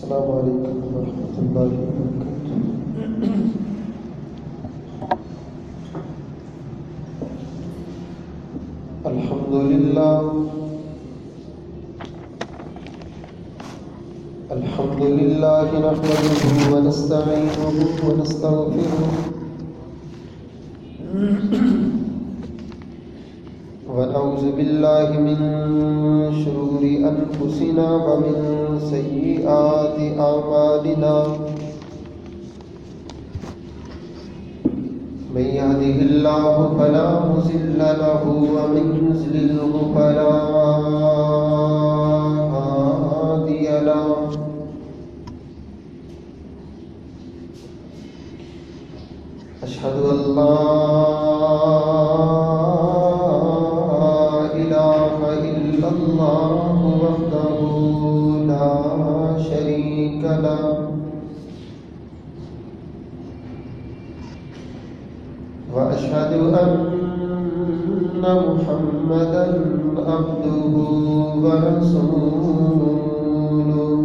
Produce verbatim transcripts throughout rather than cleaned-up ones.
السلام علیکم ورحمۃ اللہ وبرکاتہ۔ الحمد للہ الحمد للہ نحمده ونستعینه ونستغفره ونعوذ باللہ من شرور انفسنا ومن سیئات اعمالنا، من يهده الله فلا مضل له ومن يضلل فلا هادي له، أشهد أن لا إله إلا الله وحده لا شريك له، وأشهد أن محمدا عبده ورسوله،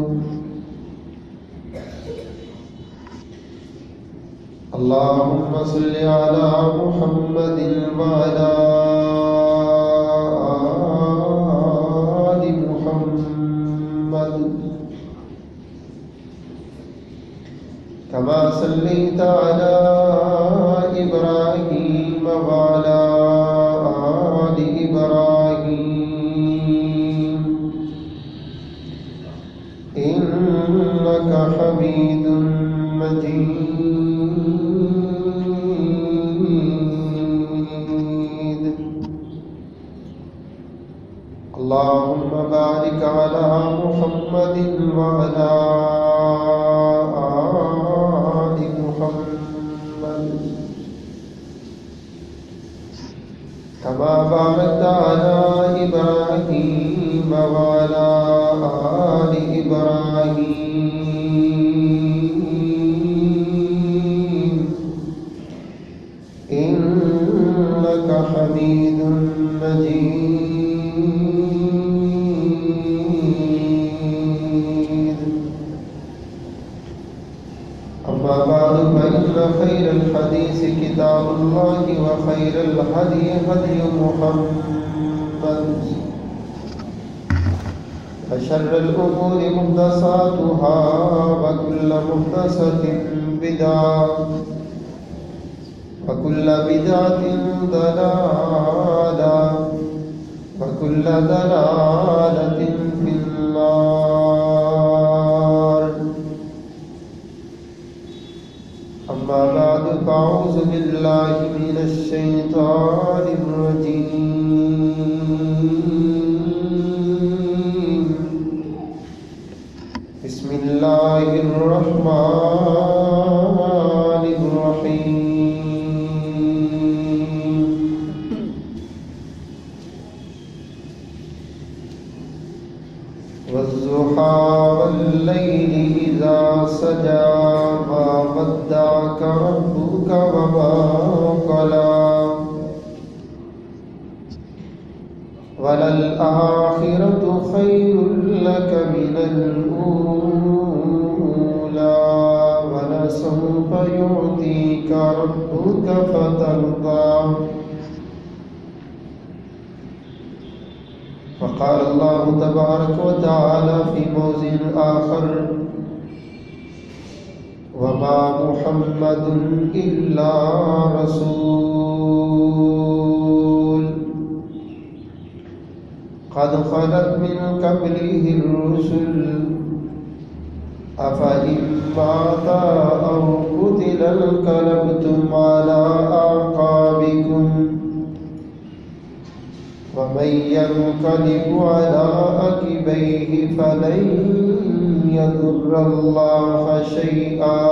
اللهم صل على محمد وعلى آل محمد كما صليت على إبراهيم وعلى آل إبراهيم إنك حميد مجيد، اللهم بارك على محمد وعلى آل محمد كما باركت على إبراهيم وعلى آل إبراهيم إنك حميد مجيد. أما بعد فإن خير الحديث كتاب الله وخير الهدي هدي محمد وشر الأمور محدثاتها وكل محدثة بدعة وكل بدعة ضلالة وكل ضلالة في النار. أما بعد فأعوذ بالله من الشيطان الرجيم، بسم الله الرحمن الرحيم. والضحى والليل إذا سجى ما ودعك ربك وما قلى وللآخرة خير لك من الأولى ولسوف يعطيك ربك فترضى. وقال الله تبارك وتعالى في موضع آخر: وما محمد إلا رسول قد خلت من قبله الرسل أفإن مات أو قتل انقلبتم على أعقابكم ومن ينقلب على عقبيه فلن يضر الله شيئا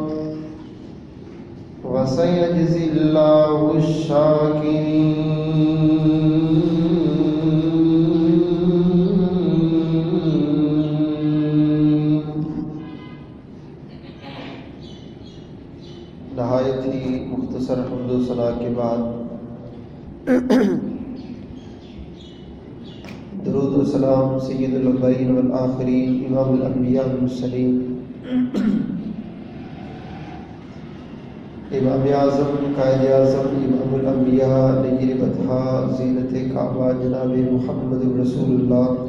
وسيجزي الله الشاكرين. نہایت ہی مختصر حمد و ثنا کے بعد درود و سلام سید الاولین والآخرین امام الانبیاء والمرسلین امام اعظم قائد اعظم امام الانبیاء نیر بطحا زینت کعبہ جناب محمد رسول اللہ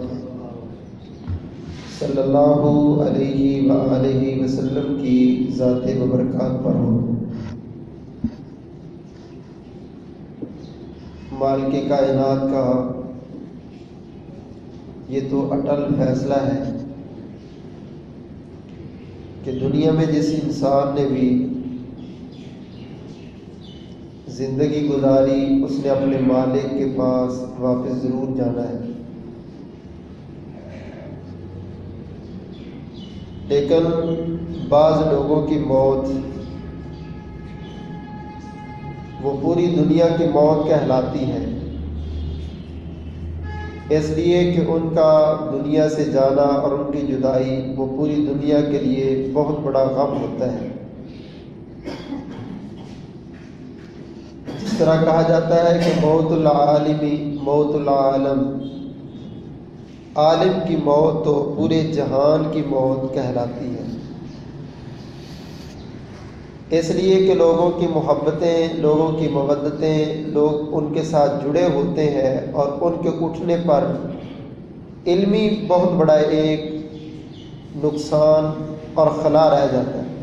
صلی اللہ علیہ وآلہ وسلم کی ذات مبارکات پر ہو۔ مالک کائنات کا یہ تو اٹل فیصلہ ہے کہ دنیا میں جس انسان نے بھی زندگی گزاری اس نے اپنے مالک کے پاس واپس ضرور جانا ہے، لیکن بعض لوگوں کی موت وہ پوری دنیا کی موت کہلاتی ہے، اس لیے کہ ان کا دنیا سے جانا اور ان کی جدائی وہ پوری دنیا کے لیے بہت بڑا غم ہوتا ہے۔ جس طرح کہا جاتا ہے کہ موت العالمی موت العالم، عالم کی موت تو پورے جہان کی موت کہلاتی ہے، اس لیے کہ لوگوں کی محبتیں، لوگوں کی مودتیں، لوگ ان کے ساتھ جڑے ہوتے ہیں اور ان کے اٹھنے پر علمی بہت بڑا ایک نقصان اور خلا رہ جاتا ہے۔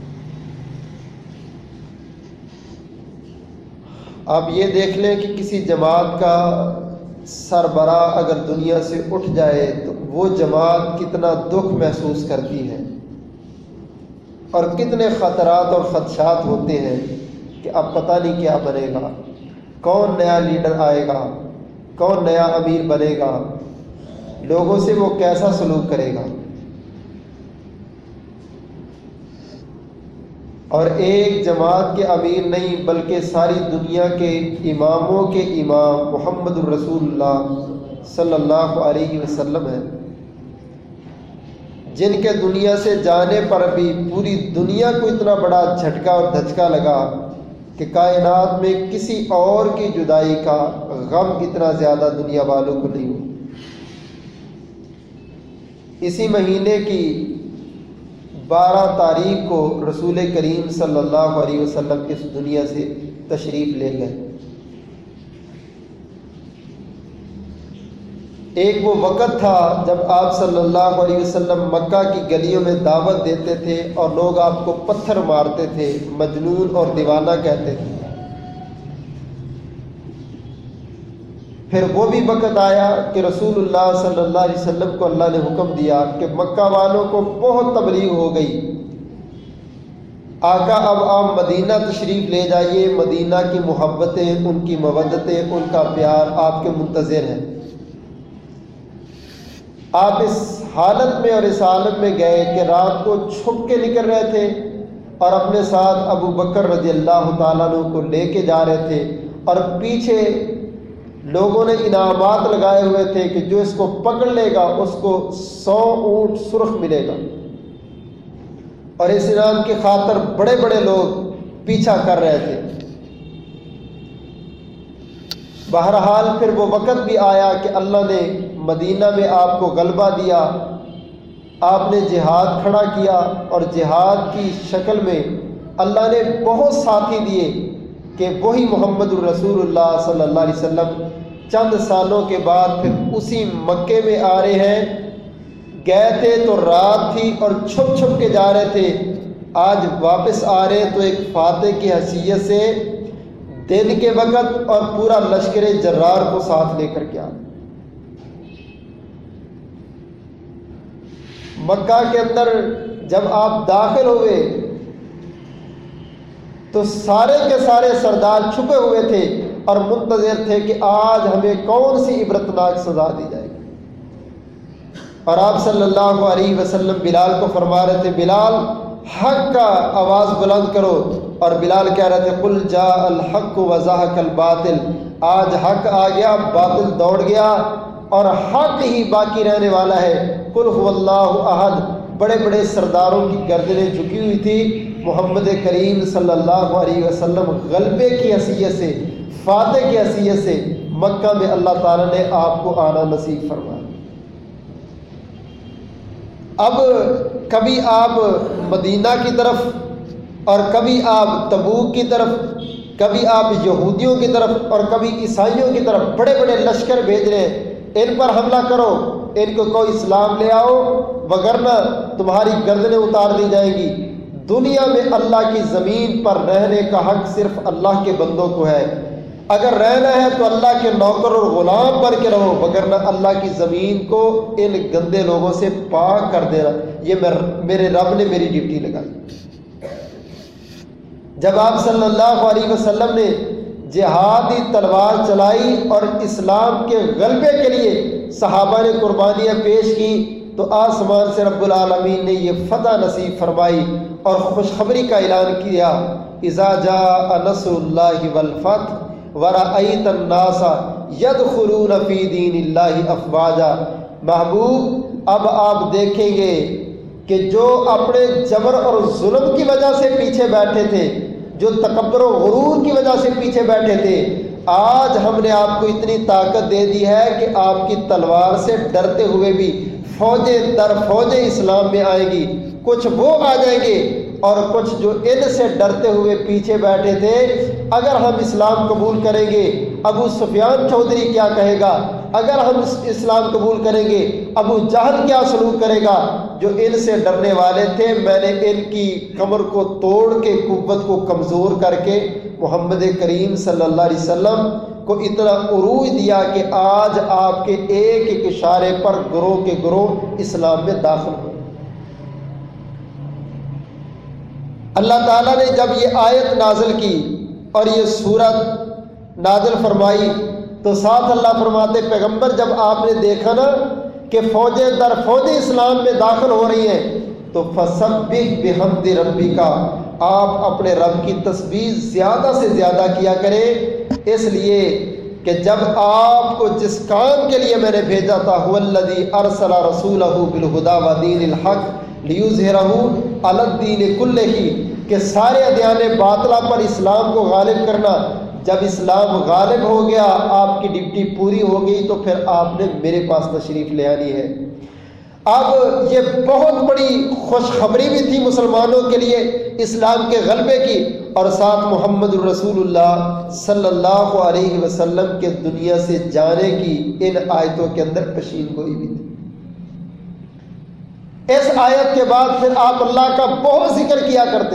آپ یہ دیکھ لیں کہ کسی جماعت کا سربراہ اگر دنیا سے اٹھ جائے تو وہ جماعت کتنا دکھ محسوس کرتی ہے اور کتنے خطرات اور خدشات ہوتے ہیں کہ اب پتہ نہیں کیا بنے گا، کون نیا لیڈر آئے گا، کون نیا امیر بنے گا، لوگوں سے وہ کیسا سلوک کرے گا۔ اور ایک جماعت کے امیر نہیں بلکہ ساری دنیا کے اماموں کے امام محمد الرسول اللہ صلی اللہ علیہ وسلم ہیں، جن کے دنیا سے جانے پر بھی پوری دنیا کو اتنا بڑا جھٹکا اور دھچکا لگا کہ کائنات میں کسی اور کی جدائی کا غم اتنا زیادہ دنیا والوں کو نہیں ہو۔ اسی مہینے کی بارہ تاریخ کو رسول کریم صلی اللہ علیہ وسلم اس دنیا سے تشریف لے گئے۔ ایک وہ وقت تھا جب آپ صلی اللہ علیہ وسلم مکہ کی گلیوں میں دعوت دیتے تھے اور لوگ آپ کو پتھر مارتے تھے، مجنون اور دیوانہ کہتے تھے۔ پھر وہ بھی وقت آیا کہ رسول اللہ صلی اللہ علیہ وسلم کو اللہ نے حکم دیا کہ مکہ والوں کو بہت تبلیغ ہو گئی، آقا اب آپ مدینہ تشریف لے جائیے، مدینہ کی محبتیں، ان کی مودتیں، ان کا پیار آپ کے منتظر ہیں۔ آپ اس حالت میں اور اس عالم میں گئے کہ رات کو چھپ کے نکل رہے تھے اور اپنے ساتھ ابو بکر رضی اللہ تعالیٰ عنہ کو لے کے جا رہے تھے، اور پیچھے لوگوں نے انعامات لگائے ہوئے تھے کہ جو اس کو پکڑ لے گا اس کو سو اونٹ سرخ ملے گا، اور اس انعام کی خاطر بڑے بڑے لوگ پیچھا کر رہے تھے۔ بہرحال پھر وہ وقت بھی آیا کہ اللہ نے مدینہ میں آپ کو غلبہ دیا، آپ نے جہاد کھڑا کیا، اور جہاد کی شکل میں اللہ نے بہت ساتھی دیے کہ وہی محمد الرسول اللہ صلی اللہ علیہ وسلم چند سالوں کے بعد پھر اسی مکے میں آ رہے ہیں۔ گئے تھے تو رات تھی اور چھپ چھپ کے جا رہے تھے، آج واپس آ رہے تو ایک فاتح کی حیثیت سے دن کے وقت اور پورا لشکر جرار کو ساتھ لے کر کے آ۔ مکہ کے اندر جب آپ داخل ہوئے تو سارے کے سارے سردار چھپے ہوئے تھے اور منتظر تھے کہ آج ہمیں کون سی عبرتناک سزا دی جائے گی۔ اور آپ صلی اللہ علیہ وسلم بلال کو فرما رہے تھے، بلال حق کا آواز بلند کرو، اور بلال کہہ رہے تھے قل جاء الحق وزهق الباطل، آج حق آ گیا، باطل دوڑ گیا اور حق ہی باقی رہنے والا ہے۔ قل هو اللہ احد، بڑے بڑے سرداروں کی گردنیں جھکی ہوئی تھی، محمد کریم صلی اللہ علیہ وسلم غلبے کی حیثیت سے، فاتح کی حیثیت سے مکہ میں اللہ تعالیٰ نے آپ کو آنا نصیب فرمایا۔ اب کبھی آپ مدینہ کی طرف اور کبھی آپ تبوک کی طرف، کبھی آپ یہودیوں کی طرف اور کبھی عیسائیوں کی طرف بڑے بڑے لشکر بھیج رہے ہیں، ان پر حملہ کرو، ان کو کوئی اسلام لے آؤ وگرنہ تمہاری گردنیں اتار دی جائیں گی۔ دنیا میں اللہ کی زمین پر رہنے کا حق صرف اللہ کے بندوں کو ہے، اگر رہنا ہے تو اللہ کے نوکر اور غلام بن کے رہو، وگرنہ اللہ کی زمین کو ان گندے لوگوں سے پاک کر دینا، یہ میرے رب نے میری ڈیوٹی لگائی۔ جب آپ صلی اللہ علیہ وسلم نے جہادی تلوار چلائی اور اسلام کے غلبے کے لیے صحابہ نے قربانیاں پیش کی تو آسمان سے رب العالمین نے یہ فتح نصیب فرمائی اور خوشخبری کا اعلان کیا، اذا جاء نصر اللہ والفتح ورأیت الناس یدخلون فی دین اللہ افواجا۔ محبوب اب آپ دیکھیں گے کہ جو اپنے جبر اور ظلم کی وجہ سے پیچھے بیٹھے تھے، جو تکبر و غرور کی وجہ سے پیچھے بیٹھے تھے، آج ہم نے آپ کو اتنی طاقت دے دی ہے کہ آپ کی تلوار سے ڈرتے ہوئے بھی فوجیں در فوجیں اسلام میں آئیں گی۔ کچھ وہ آ جائیں گے اور کچھ جو ان سے ڈرتے ہوئے پیچھے بیٹھے تھے، اگر ہم اسلام قبول کریں گے ابو سفیان چودھری کیا کہے گا، اگر ہم اسلام قبول کریں گے ابو جہل کیا سلوک کرے گا، جو ان سے ڈرنے والے تھے میں نے ان کی کمر کو توڑ کے قوت کو کمزور کر کے محمد کریم صلی اللہ علیہ وسلم کو اتنا عروج دیا کہ آج آپ کے ایک ایک اشارے پر گروہ کے گروہ اسلام میں داخل ہو۔ اللہ تعالیٰ نے جب یہ آیت نازل کی اور یہ سورت نازل فرمائی تو ساتھ اللہ فرماتے پیغمبر جب آپ نے دیکھا نا کہ فوجیں در فوجیں اسلام میں داخل ہو رہی ہیں تو فسبح بحمد ربک، آپ اپنے رب کی تسبیح زیادہ سے زیادہ کیا کریں، اس لیے کہ جب آپ کو جس کام کے لیے میں نے بھیجا تھا، هو الذی ارسل رسولہ بالہدی ودین الحق لیظہرہ علی الدین کلہ، کہ سارے ادیان باطلہ پر اسلام کو غالب کرنا، جب اسلام غالب ہو گیا آپ کی ڈیوٹی پوری ہو گئی تو پھر آپ نے میرے پاس تشریف لے آنی ہے۔ اب یہ بہت بڑی خوشخبری بھی تھی مسلمانوں کے لیے اسلام کے غلبے کی، اور ساتھ محمد الرسول اللہ صلی اللہ علیہ وسلم کے دنیا سے جانے کی ان آیتوں کے اندر پیشین گوئی بھی تھی۔ اس آیت کے بعد پھر آپ اللہ کا بہت ذکر کیا کرتے،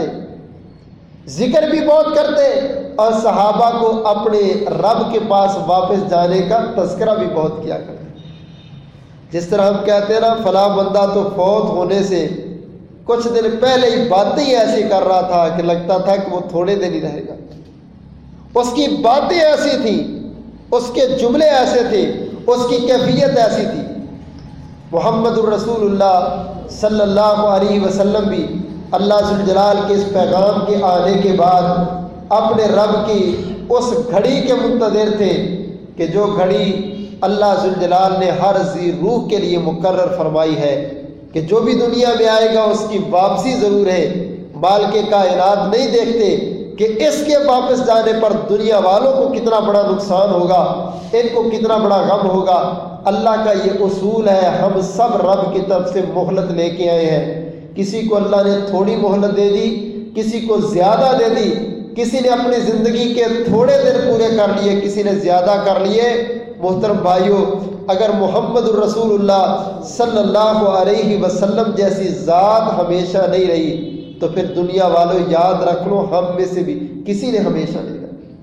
ذکر بھی بہت کرتے اور صحابہ کو اپنے رب کے پاس واپس جانے کا تذکرہ بھی بہت کیا کرتے۔ جس طرح ہم کہتے ہیں نا فلاں بندہ تو فوت ہونے سے کچھ دن پہلے ہی باتیں ہی ایسی کر رہا تھا کہ لگتا تھا کہ وہ تھوڑے دن ہی رہے گا، اس کی باتیں ایسی تھیں، اس کے جملے ایسے تھے، اس کی کیفیت ایسی تھی۔ محمد الرسول اللہ صلی اللہ علیہ وسلم بھی اللہ ذوالجلال کے اس پیغام کے آنے کے بعد اپنے رب کی اس گھڑی کے منتظر تھے کہ جو گھڑی اللہ ذوالجلال نے ہر ذی روح کے لیے مقرر فرمائی ہے کہ جو بھی دنیا میں آئے گا اس کی واپسی ضرور ہے۔ مال کے کائنات نہیں دیکھتے کہ اس کے واپس جانے پر دنیا والوں کو کتنا بڑا نقصان ہوگا، ان کو کتنا بڑا غم ہوگا۔ اللہ کا یہ اصول ہے، ہم سب رب کی طرف سے مہلت لے کے آئے ہیں، کسی کو اللہ نے تھوڑی مہلت دے دی، کسی کو زیادہ دے دی، کسی نے اپنی زندگی کے تھوڑے دن پورے کر لیے، کسی نے زیادہ کر لیے۔ محترم بھائیوں، اگر محمد الرسول اللہ صلی اللہ علیہ وسلم جیسی ذات ہمیشہ نہیں رہی تو پھر دنیا والوں یاد رکھ لو ہم میں سے بھی کسی نے ہمیشہ نہیں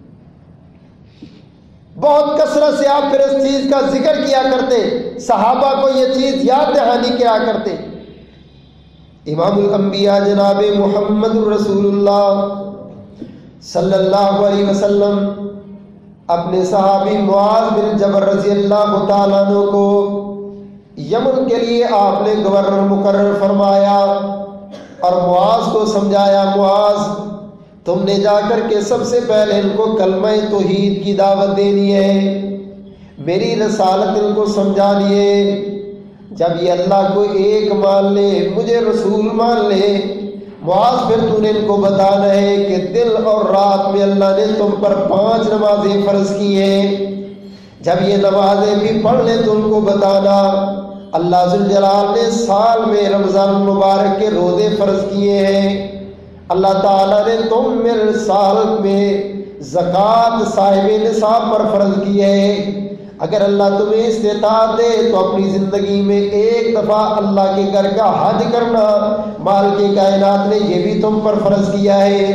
رہی۔ بہت کثرت سے آپ پھر اس چیز کا ذکر کیا کرتے، صحابہ کو یہ چیز یاد دہانی کیا کرتے۔ امام الانبیاء جناب محمد الرسول اللہ صلی اللہ علیہ وسلم اپنے صحابی معاذ بن جبل رضی اللہ تعالیٰ عنہ کو یمن کے لیے آپ نے گورنر مقرر فرمایا اور معاذ کو سمجھایا، معاذ تم نے جا کر کے سب سے پہلے ان کو کلمہ توحید کی دعوت دینی ہے، میری رسالت ان کو سمجھا لیے۔ جب یہ اللہ کو ایک مان لے، مجھے رسول مان لے، معاذ پھر تو نے ان کو بتانا ہے کہ دن اور رات میں اللہ نے تم پر پانچ نمازیں فرض کی ہیں۔ جب یہ نمازیں بھی پڑھ لیں تو ان کو بتانا اللہ ذوالجلال نے سال میں رمضان المبارک کے روزے فرض کیے ہیں، اللہ تعالیٰ نے تم میں سال میں زکوٰۃ صاحب نصاب پر فرض کی ہے۔ اگر اللہ تمہیں استطاعت دے تو اپنی زندگی میں ایک دفعہ اللہ کے گھر کا حج کرنا مال کی کائنات نے یہ بھی تم پر فرض کیا ہے۔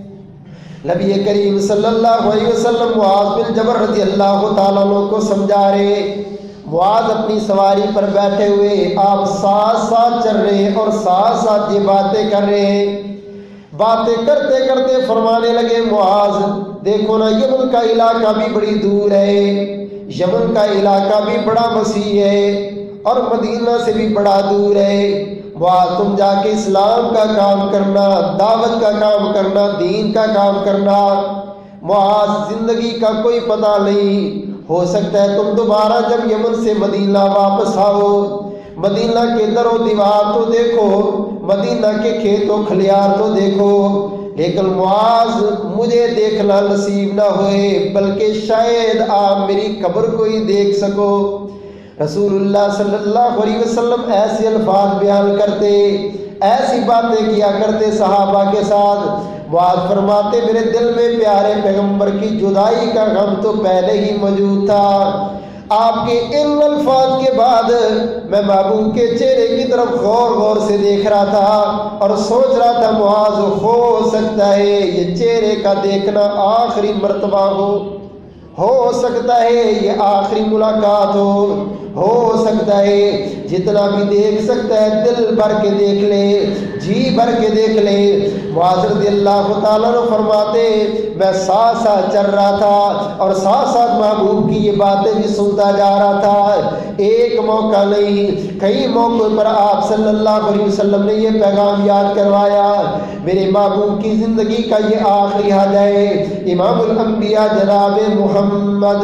نبی کریم صلی اللہ علیہ وسلم معاذ بن جبل رضی اللہ تعالیٰ عنہ کو سمجھا رہے۔ معاذ اپنی سواری پر بیٹھے ہوئے آپ ساتھ ساتھ چل رہے ہیں اور ساتھ ساتھ یہ باتیں کر رہے ہیں۔ باتیں کرتے کرتے فرمانے لگے معاذ دیکھو نا، یمن کا علاقہ بھی بڑی دور ہے، یمن کا علاقہ بھی بڑا وسیع ہے اور مدینہ سے بھی بڑا دور ہے۔ معاذ تم جا کے اسلام کا کام کرنا، دعوت کا کام کرنا، دین کا کام کرنا۔ معاذ زندگی کا کوئی پتہ نہیں، ہو سکتا ہے تم دوبارہ جب یمن سے مدینہ واپس آؤ، مدینہ کے در و دیوار تو دیکھو، مدینہ کے کھیت و کھلیار تو دیکھو، لیکن معاذ مجھے دیکھنا نصیب نہ ہوئے، بلکہ شاید آپ میری قبر کو ہی دیکھ سکو۔ رسول اللہ صلی اللہ علیہ وسلم ایسے الفاظ بیان کرتے، ایسی باتیں کیا کرتے صحابہ کے ساتھ۔ معاذ فرماتے میرے دل میں پیارے پیغمبر کی جدائی کا غم تو پہلے ہی موجود تھا، آپ کے ان الفاظ کے بعد میں محبوب کے چہرے کی طرف غور غور سے دیکھ رہا تھا اور سوچ رہا تھا معاذ ہو سکتا ہے یہ چہرے کا دیکھنا آخری مرتبہ ہو ہو سکتا ہے یہ آخری ملاقات ہو ہو سکتا ہے جتنا بھی دیکھ سکتا ہے دل بھر کے دیکھ لے، جی بھر کے دیکھ لے۔ معاذ رضی اللہ تعالیٰ عنہ فرماتے میں ساتھ ساتھ چل رہا تھا اور ساتھ ساتھ محبوب کی یہ باتیں بھی سنتا جا رہا تھا۔ ایک موقع نہیں کئی موقعوں پر آپ صلی اللہ علیہ وسلم نے یہ پیغام یاد کروایا، میرے محبوب کی زندگی کا یہ آخری حج ہے۔ امام الانبیاء جناب محمد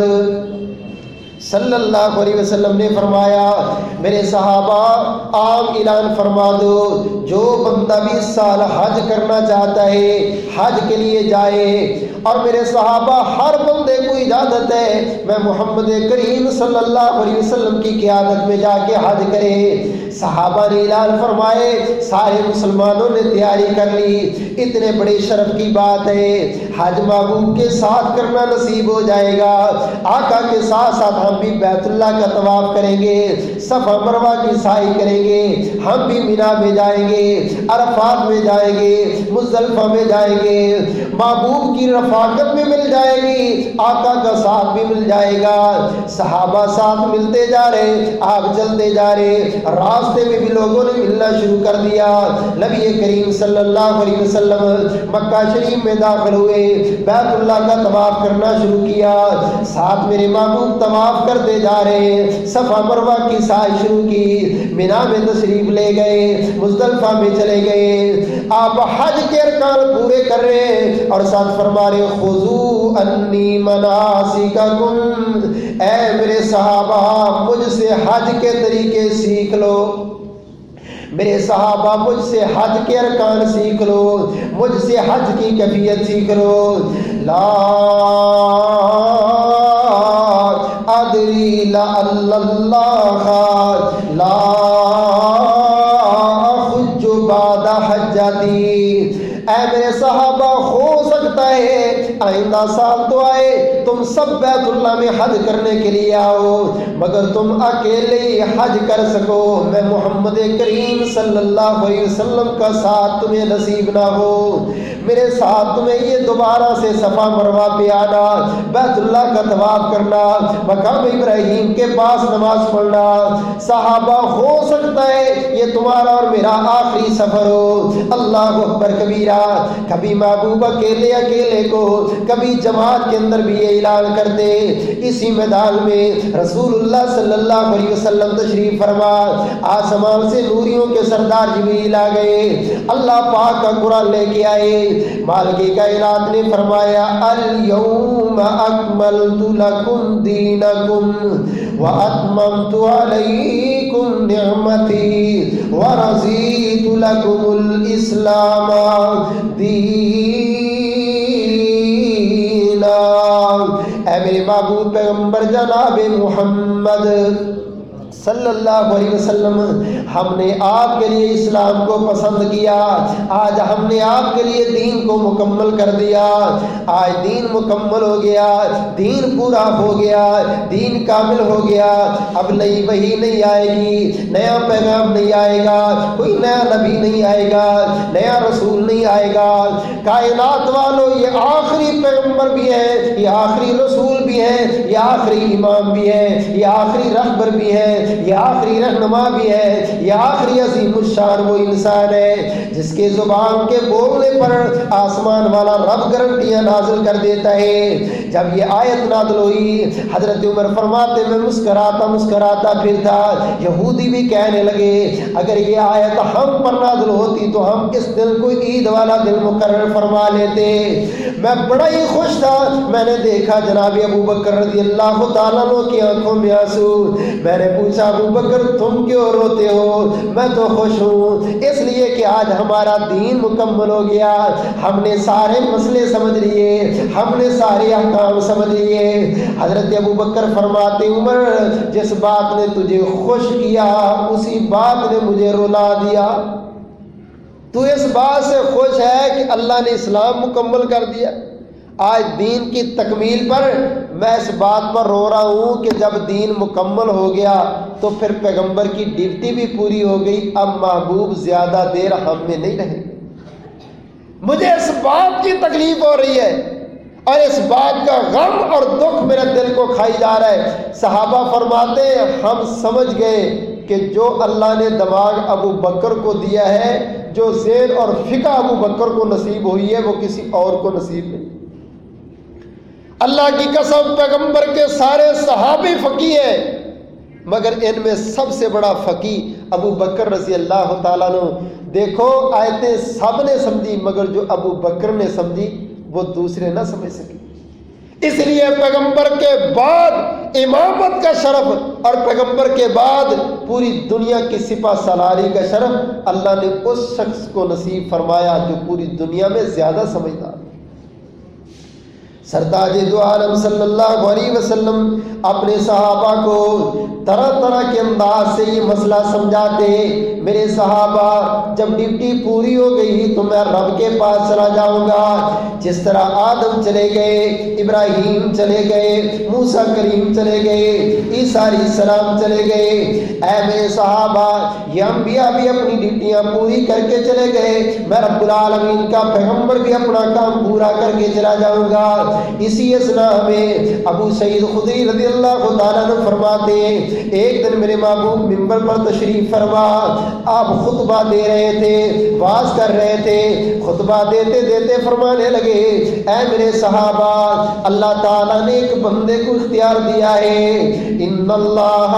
صلی اللہ علیہ وسلم نے فرمایا میرے صحابہ عام اعلان فرما دو، جو بندہ بھی اس سال حج کرنا چاہتا ہے حج کے لیے جائے، اور میرے صحابہ ہر بندے کو اجازت ہے میں محمد کریم صلی اللہ علیہ وسلم کی قیادت میں جا کے حج کرے۔ صحابہ نے اعلان فرمائے، سارے مسلمانوں نے تیاری کر لی، اتنے بڑے شرف کی بات ہے، حج محبوب کے ساتھ کرنا نصیب ہو جائے گا، آقا کے ساتھ ساتھ ہم بھی بیت اللہ کا طواف کریں گے، صفا مروہ کی سعی کریں گے، ہم بھی مینا میں جائیں گے، عرفات میں جائیں گے، مزدلفہ میں جائیں گے، محبوب کی رفاقت میں مل جائے گی، آقا کا ساتھ بھی مل جائے گا۔ صحابہ ساتھ ملتے جا رہے، آپ چلتے جا رہے، راستے میں بھی لوگوں نے ملنا شروع کر دیا۔ نبی کریم صلی اللہ علیہ وسلم مکہ شریف میں داخل ہوئے، بیت اللہ کا طواف کرنا شروع کیا، ساتھ میرے محبوب طواف کرتے جا رہے، صفا مروہ کی سعی شروع کی، مینا میں تشریف لے گئے، مزدلفہ میں چلے گئے، آپ حج کے ارکان پورے کر رہے اور ساتھ فرما رہے خذو انی مناسککم، اے میرے صحابہ مجھ سے حج کے طریقے سیکھ لو، میرے صحابہ مجھ سے حج کے ارکان سیکھ لو، مجھ سے حج کی کیفیت سیکھ لو۔ لا ادری لعل اللہ لا احج بعد حجتی، اے میرے صحابہ ہو سکتا ہے آئندہ سال تو آئے تم سب بیت اللہ میں حج کرنے کے لیے آؤ، مگر تم اکیلے ہی حج کر سکو، میں محمد کریم صلی اللہ علیہ وسلم کا ساتھ تمہیں نصیب نہ ہو، میرے ساتھ تمہیں یہ دوبارہ سے صفا مروہ پہ آنا، بیت اللہ کا طواف کرنا، مقام ابراہیم کے پاس نماز پڑھنا۔ صحابہ ہو سکتا ہے یہ تمہارا اور میرا آخری سفر ہو۔ اللہ اکبر کبیرہ، کبھی محبوب اکیلے اکیلے کو، کبھی جماعت کے اندر بھی یہ اعلان کرتے۔ اسی میدان میں رسول اللہ صلی اللہ علیہ وسلم تشریف فرما، آسمان سے نوریوں کے سردار جبریل آ گئے، اللہ پاک کا قرآن لے کے آئے، مالک کائنات نے فرمایا الیوم اکملت لکم دینکم واتممت علیکم نعمتی ورضیت لکم الاسلام دینا۔ اے میرے محبوب پیغمبر جناب محمد صلی اللہ علیہ وسلم، ہم نے آپ کے لیے اسلام کو پسند کیا، آج ہم نے آپ کے لیے دین کو مکمل کر دیا، آج دین مکمل ہو گیا، دین پورا ہو گیا، دین کامل ہو گیا، اب نئی وحی نہیں آئے گی، نیا پیغام نہیں آئے گا، کوئی نیا نبی نہیں آئے گا، نیا رسول نہیں آئے گا۔ کائنات والوں، یہ آخری پیغمبر بھی ہے، یہ آخری رسول بھی ہے، یہ آخری امام بھی ہے، یہ آخری رہبر بھی ہے، یہ آخری رہنما بھی ہے، یہ آخری عظیم الشان وہ انسان ہے جس کے زبان کے بولنے پر آسمان والا رب گارنٹیاں نازل کر دیتا ہے۔ جب یہ آیت نازل ہوئی، حضرت عمر فرماتے میں مسکراتا مسکراتا پھر تھا، یہودی بھی کہنے لگے اگر یہ آیت ہم پر نازل ہوتی تو ہم اس دن کو عید والا دن مقرر فرما لیتے۔ میں بڑا ہی خوش تھا، میں نے دیکھا جناب ابو بکر رضی اللہ تعالیٰ عنہ کی آنکھوں میں آنسو۔ میں نے پوچھا ابو بکر تم کیوں روتے ہو؟ میں تو خوش ہوں اس لیے کہ آج ہمارا دین مکمل ہو گیا، ہم نے سارے مسئلے سمجھ لیے، ہم نے سارے احکام سمجھ لیے۔ حضرت ابو بکر فرماتے عمر جس بات نے تجھے خوش کیا اسی بات نے مجھے رلا دیا۔ تو اس بات سے خوش ہے کہ اللہ نے اسلام مکمل کر دیا، آج دین کی تکمیل پر میں اس بات پر رو رہا ہوں کہ جب دین مکمل ہو گیا تو پھر پیغمبر کی ڈیوٹی بھی پوری ہو گئی، اب محبوب زیادہ دیر ہم میں نہیں رہے۔ مجھے اس بات کی تکلیف ہو رہی ہے اور اس بات کا غم اور دکھ میرے دل کو کھائی جا رہا ہے۔ صحابہ فرماتے ہیں ہم سمجھ گئے کہ جو اللہ نے دماغ ابو بکر کو دیا ہے، جو ذہن اور فقہ ابو بکر کو نصیب ہوئی ہے، وہ کسی اور کو نصیب نہیں۔ اللہ کی قسم پیغمبر کے سارے صحابی فقیہ ہیں، مگر ان میں سب سے بڑا فقیہ ابو بکر رضی اللہ تعالیٰ عنہ۔ دیکھو آیتیں سب نے سمجھی مگر جو ابو بکر نے سمجھی وہ دوسرے نہ سمجھ سکے۔ اس لیے پیغمبر کے بعد امامت کا شرف اور پیغمبر کے بعد پوری دنیا کی سپہ سالاری کا شرف اللہ نے اس شخص کو نصیب فرمایا جو پوری دنیا میں زیادہ سمجھدار۔ سرتاج دو عالم صلی اللہ علیہ وسلم اپنے صحابہ کو طرح طرح کے انداز سے یہ مسئلہ سمجھاتے، میرے صحابہ جب ڈیوٹی پوری ہو گئی تو میں رب کے پاس چلا جاؤں گا، جس طرح آدم چلے گئے، ابراہیم چلے گئے، موسیٰ کریم چلے گئے، عیسیٰ علیہ السلام چلے گئے۔ اے میرے صحابہ یہ انبیاء بھی اپنی ڈیوٹیاں پوری کر کے چلے گئے، میں رب العالمین کا پیغمبر بھی اپنا کام پورا کر کے چلا جاؤں گا۔ اسی اسنا میں ابو سعید خدری رضی اللہ تعالیٰ عنہ فرماتے ہیں ایک دن میرے محبوب منبر پر تشریف فرما، آپ خطبہ دے رہے تھے، واز کر رہے تھے، خطبہ دیتے دیتے فرمانے لگے اے میرے صحابہ اللہ تعالیٰ نے ایک بندے کو اختیار دیا ہے، ان اللہ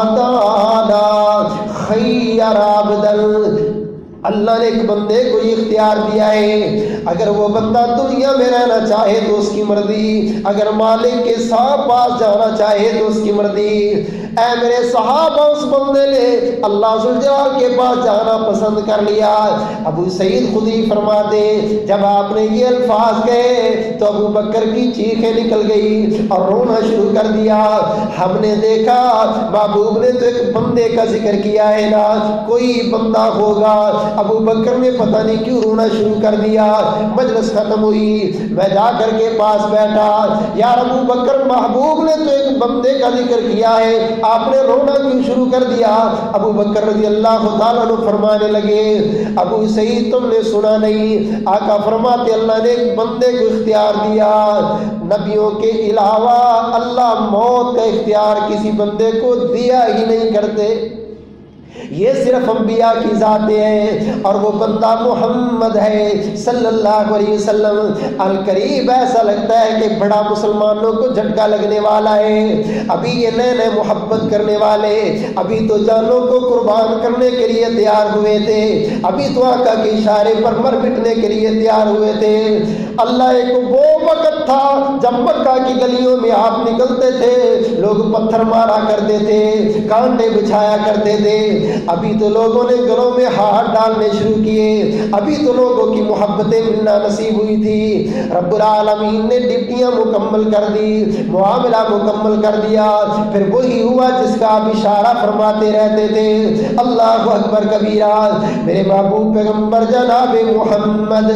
تعالی خیر عبدن، اللہ نے ایک بندے کو یہ اختیار دیا ہے، اگر وہ بندہ دنیا میں رہنا چاہے تو اس کی مرضی، اگر مالک کے ساتھ پاس جانا چاہے تو اس کی مرضی۔ اے میرے صحابہ اس بندے نے اللہ ذوالجلال کے پاس جانا پسند کر لیا۔ ابو سعید خدری فرماتے جب آپ نے یہ الفاظ کہے تو ابو بکر کی چیخیں نکل گئی اور رونا شروع کر دیا۔ ہم نے دیکھا محبوب نے تو ایک بندے کا ذکر کیا ہے نا، کوئی بندہ ہوگا۔ ابو بکر نے پتہ نہیں کیوں رونا شروع کر دیا۔ مجلس ختم ہوئی، میں جا کر کے پاس بیٹھا، یار ابو بکر محبوب نے تو ایک بندے کا ذکر کیا ہے، آپ نے رونا کیوں شروع کر دیا؟ ابو بکر رضی اللہ تعالیٰ عنہ فرمانے لگے ابو سعید تم نے سنا نہیں، آقا فرماتے اللہ نے ایک بندے کو اختیار دیا، نبیوں کے علاوہ اللہ موت کا اختیار کسی بندے کو دیا ہی نہیں کرتے، یہ صرف انبیاء کی ذاتیں ہیں، اور وہ بندہ محمد ہے صلی اللہ علیہ وسلم۔ القریب ایسا لگتا ہے کہ بڑا مسلمانوں کو جھٹکا لگنے والا ہے، ابھی یہ نئے نئے محبت کرنے والے، ابھی تو جانوں کو قربان کرنے کے لیے تیار ہوئے تھے، ابھی تو آقا کے اشارے پر مر مٹنے کے لیے تیار ہوئے تھے۔ اللہ ایک وہ وقت تھا جب مکہ کی گلیوں میں آپ نکلتے تھے، لوگ پتھر مارا کرتے تھے، کانٹے بچھایا کرتے تھے، ابھی تو لوگوں نے گھروں میں ہاتھ ڈالنے شروع کیے، ابھی تو لوگوں کی محبتیں ملنا نصیب ہوئی تھی۔ رب العالمین نے ڈپٹیاں مکمل کر دی، معاملہ مکمل کر دیا، پھر وہی ہوا جس کا آپ اشارہ فرماتے رہتے تھے۔ اللہ اکبر کبیرہ۔ میرے محبوب پیغمبر جناب محمد